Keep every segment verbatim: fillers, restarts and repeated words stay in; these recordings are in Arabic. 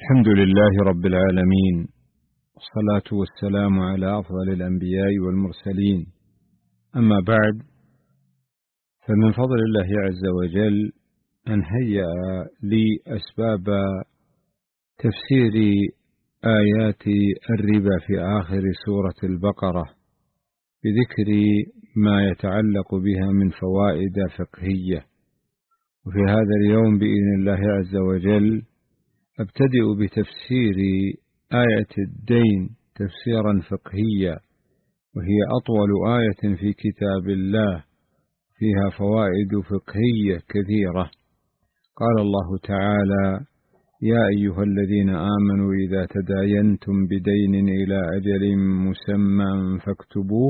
الحمد لله رب العالمين، والصلاة والسلام على أفضل الأنبياء والمرسلين. أما بعد، فمن فضل الله عز وجل أن هيأ لي أسباب تفسير آيات الربا في آخر سورة البقرة بذكر ما يتعلق بها من فوائد فقهية. وفي هذا اليوم بإذن الله عز وجل أبتدئ بتفسير آية الدين تفسيرا فقهيا، وهي أطول آية في كتاب الله، فيها فوائد فقهية كثيرة. قال الله تعالى: يا أيها الذين آمنوا إذا تداينتم بدين إلى أجل مسمى فاكتبوه،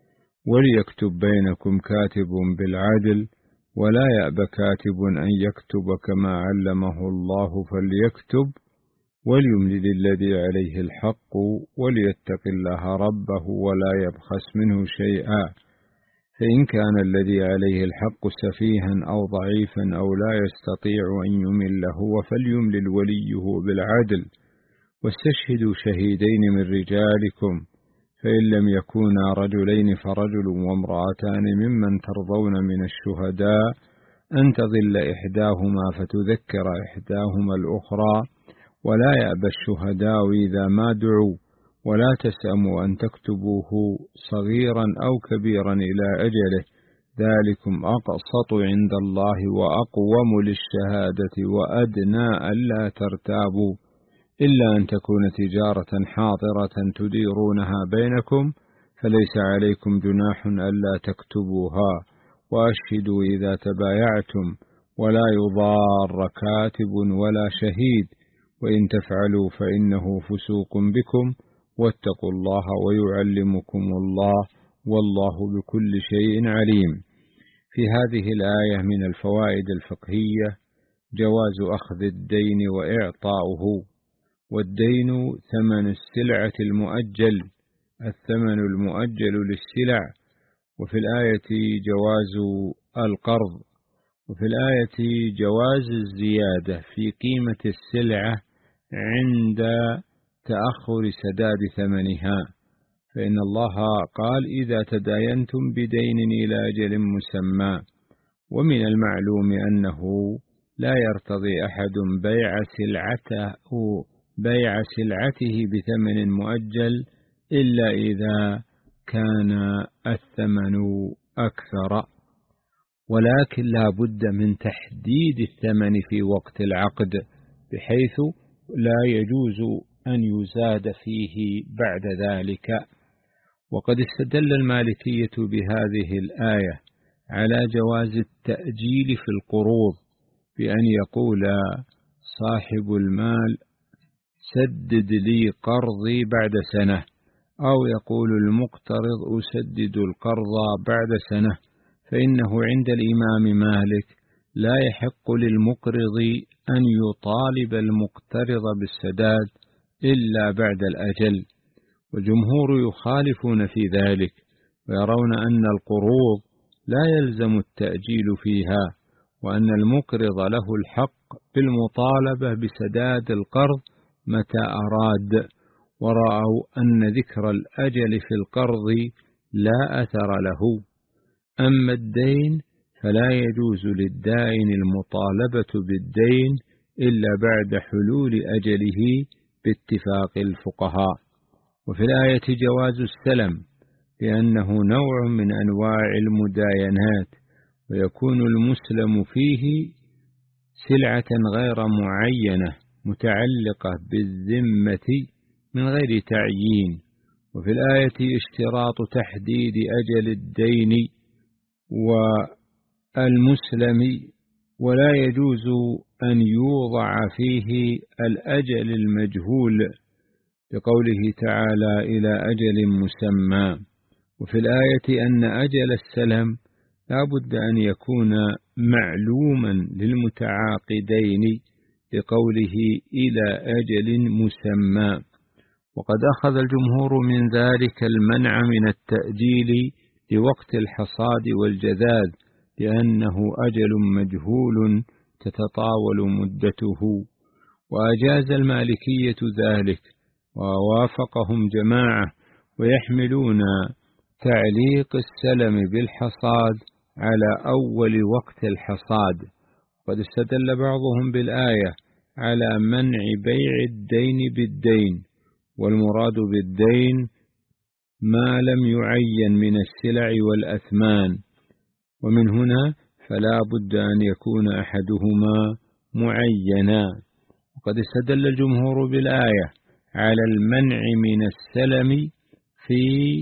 وليكتب بينكم كاتب بالعدل، ولا يأب كاتب أن يكتب كما علمه الله فليكتب، وليملل الذي عليه الحق، وليتق الله ربه ولا يبخس منه شيئا، فإن كان الذي عليه الحق سفيها أو ضعيفا أو لا يستطيع أن يمل هو فليملل وليه بالعدل، واستشهدوا شهيدين من رجالكم، فإن لم يكونا رجلين فرجل وامرأتان ممن ترضون من الشهداء أن تضل إحداهما فتذكر إحداهما الأخرى، ولا يأبى الشهداء إذا ما دعوا، ولا تسأموا أن تكتبوه صغيرا أو كبيرا إلى أجله، ذلكم أقسط عند الله وأقوم للشهادة وأدنى ألا ترتابوا، إلا أن تكون تجارة حاضرة تديرونها بينكم، فليس عليكم جناح ألا تكتبوها، وأشهدوا إذا تبايعتم، ولا يضار كاتب ولا شهيد، وإن تفعلوا فإنه فسوق بكم، واتقوا الله ويعلمكم الله، والله بكل شيء عليم. في هذه الآية من الفوائد الفقهية جواز أخذ الدين وإعطاؤه، والدين ثمن السلعة المؤجل، الثمن المؤجل للسلع. وفي الآية جواز القرض، وفي الآية جواز الزيادة في قيمة السلعة عند تأخر سداد ثمنها، فإن الله قال: إذا تداينتم بدين إلى أجل مسمى. ومن المعلوم أنه لا يرتضي أحد بيع سلعته بيع سلعته بثمن مؤجل إلا إذا كان الثمن أكثر، ولكن لا بد من تحديد الثمن في وقت العقد بحيث لا يجوز أن يزاد فيه بعد ذلك. وقد استدل المالكية بهذه الآية على جواز التأجيل في القروض، بأن يقول صاحب المال: سدد لي قرضي بعد سنة، أو يقول المقترض: أسدد القرض بعد سنة، فإنه عند الإمام مالك لا يحق للمقرض أن يطالب المقترض بالسداد إلا بعد الأجل، والجمهور يخالفون في ذلك، ويرون أن القروض لا يلزم التأجيل فيها، وأن المقرض له الحق بالمطالبة بسداد القرض متى أراد، ورأوا أن ذكر الأجل في القرض لا أثر له. أما الدين فلا يجوز للدائن المطالبة بالدين إلا بعد حلول أجله باتفاق الفقهاء. وفي الآية جواز السلم، لأنه نوع من أنواع المداينات، ويكون المسلم فيه سلعة غير معينة متعلقة بالذمة من غير تعيين. وفي الآية اشتراط تحديد أجل الدين والمسلم، ولا يجوز أن يوضع فيه الأجل المجهول، لقوله تعالى: إلى أجل مسمى. وفي الآية أن أجل السلم لا بد أن يكون معلوما للمتعاقدين، لقوله إلى أجل مسمى. وقد أخذ الجمهور من ذلك المنع من التأجيل لوقت الحصاد والجذاذ، لأنه أجل مجهول تتطاول مدته. وأجاز المالكية ذلك ووافقهم جماعة، ويحملون تعليق السلم بالحصاد على أول وقت الحصاد. قد استدل بعضهم بالآية على منع بيع الدين بالدين، والمراد بالدين ما لم يعين من السلع والأثمان، ومن هنا فلا بد أن يكون أحدهما معينا. وقد استدل الجمهور بالآية على المنع من السلم في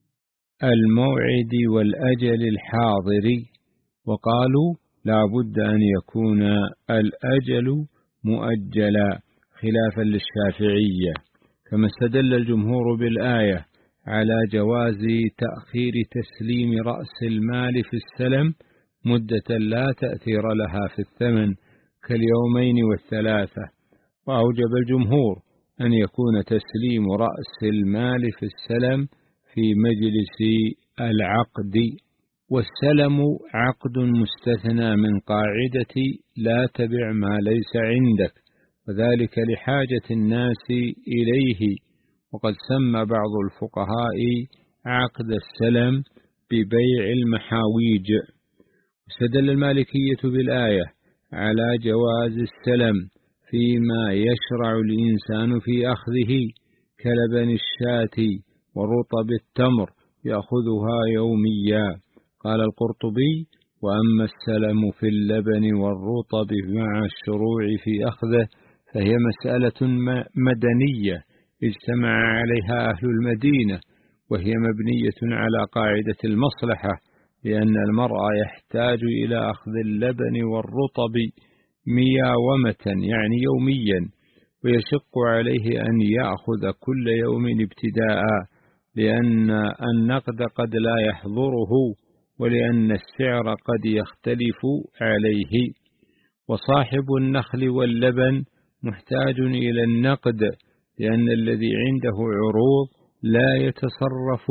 الموعد والأجل الحاضر، وقالوا لا بد أن يكون الأجل مؤجلا خلافا للشافعية. كما استدل الجمهور بالآية على جواز تأخير تسليم رأس المال في السلم مدة لا تأثير لها في الثمن كاليومين والثلاثة، وأوجب الجمهور أن يكون تسليم رأس المال في السلم في مجلس العقد. والسلم عقد مستثنى من قاعدة لا تبع ما ليس عندك، وذلك لحاجة الناس إليه. وقد سمى بعض الفقهاء عقد السلم ببيع المحاويج. استدل المالكية بالآية على جواز السلم فيما يشرع الإنسان في أخذه كلبن الشاة ورطب التمر يأخذها يوميا. قال القرطبي: وأما السلم في اللبن والرطب مع الشروع في أخذه فهي مسألة مدنية اجتمع عليها أهل المدينة، وهي مبنية على قاعدة المصلحة، لأن المرء يحتاج إلى أخذ اللبن والرطب مياومة يعني يوميا، ويشق عليه أن يأخذ كل يوم ابتداء، لأن النقد قد لا يحضره، ولأن السعر قد يختلف عليه. وصاحب النخل واللبن محتاج إلى النقد، لأن الذي عنده عروض لا يتصرف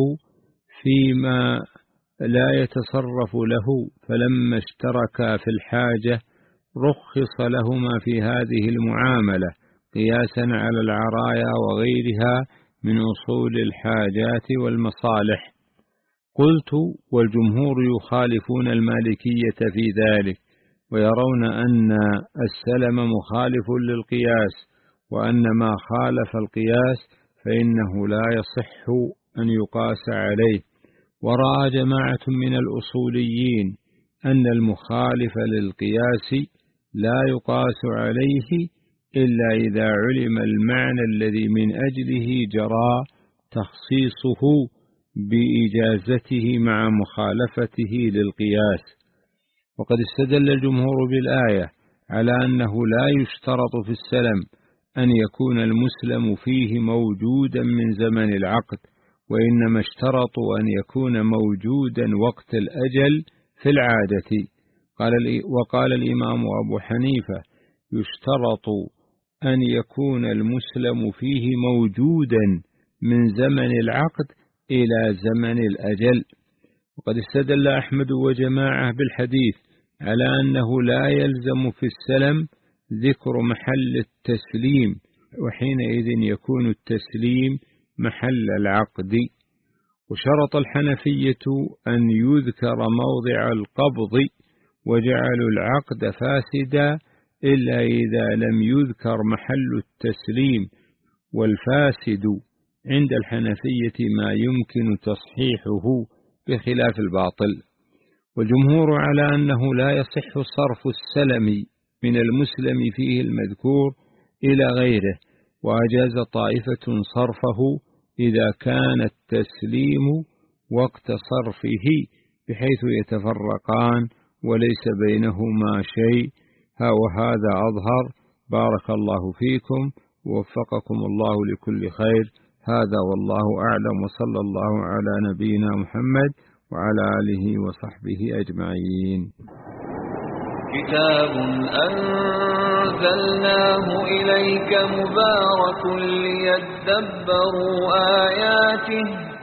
فيما لا يتصرف له، فلما اشتركا في الحاجة رخص لهما في هذه المعاملة قياسا على العرايا وغيرها من أصول الحاجات والمصالح. قلت: والجمهور يخالفون المالكية في ذلك، ويرون أن السلم مخالف للقياس، وأن ما خالف القياس فإنه لا يصح أن يقاس عليه. ورأى جماعة من الأصوليين أن المخالف للقياس لا يقاس عليه إلا إذا علم المعنى الذي من أجله جرى تخصيصه بإجازته مع مخالفته للقياس. وقد استدل الجمهور بالآية على أنه لا يشترط في السلم أن يكون المسلم فيه موجودا من زمن العقد، وإنما اشترطوا أن يكون موجودا وقت الأجل في العادة. قال وقال الإمام أبو حنيفة: يشترط أن يكون المسلم فيه موجودا من زمن العقد إلى زمن الأجل. وقد استدل أحمد وجماعة بالحديث على أنه لا يلزم في السلم ذكر محل التسليم، وحينئذ يكون التسليم محل العقد. وشرط الحنفية أن يذكر موضع القبض، وجعلوا العقد فاسدا إلا إذا لم يذكر محل التسليم، والفاسد عند الحنفية ما يمكن تصحيحه بخلاف الباطل. والجمهور على أنه لا يصح صرف السلم من المسلم فيه المذكور إلى غيره، وأجاز طائفة صرفه إذا كان التسليم وقت صرفه بحيث يتفرقان وليس بينهما شيء. ها وهذا أظهر. بارك الله فيكم ووفقكم الله لكل خير. هذا والله أعلم، وصلى الله على نبينا محمد وعلى آله وصحبه أجمعين. كتاب أنزلناه إليك مبارك ليدبروا آياته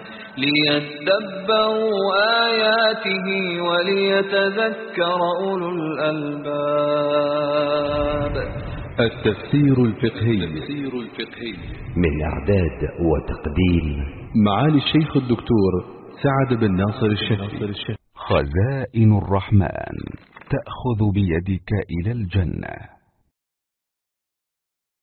ليدبروا آياته وليتذكر أولو الألباب. التفسير الفقهي من إعداد وتقديم معالي الشيخ الدكتور سعد بن ناصر الشهري. خزائن الرحمن تأخذ بيدك إلى الجنة.